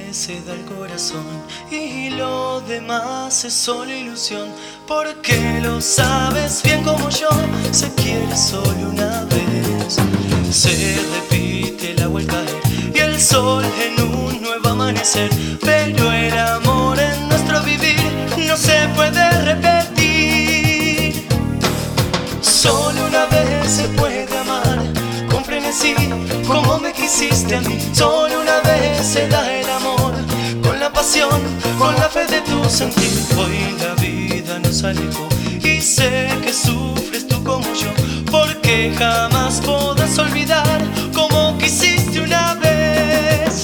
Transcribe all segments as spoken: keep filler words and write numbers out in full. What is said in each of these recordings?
vez se da el corazón y lo demás es solo ilusión, porque lo sabes bien como yo, se quiere solo una vez. Se repite el agua al caer y el sol en un nuevo amanecer, pero el amor en nuestro vivir no se puede repetir. Solo una vez se puede amar con frenesí, como me quisiste a mí. Solo una vez se da el amor, con la pasión, con la fe de tu sentir. Hoy la vida nos alejó y sé que sufres tú como yo, porque jamás podrás olvidar como quisiste una vez.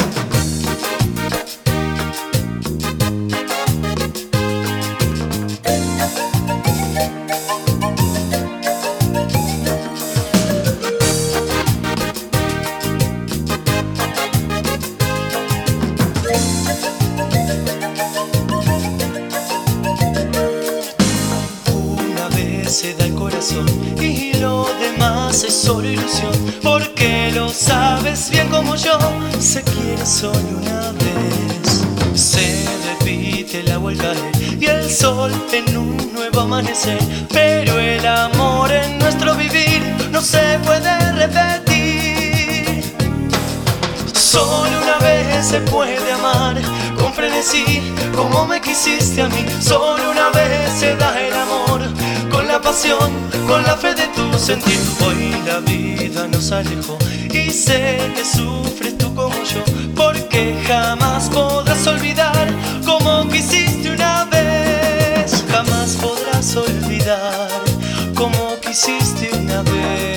Se da el corazón y lo demás es solo ilusión, porque lo sabes bien como yo, se quiere solo una vez. Se repite el agua al caer y el sol en un nuevo amanecer, pero el amor en nuestro vivir no se puede repetir. Solo una vez se puede amar con frenesí, como me quisiste a mí. Solo una vez se da el amor, con la pasión, con la fe de tu sentir. Hoy la vida nos alejó y sé que sufres tú como yo, porque jamás podrás olvidar como quisiste una vez. Jamás podrás olvidar como quisiste una vez.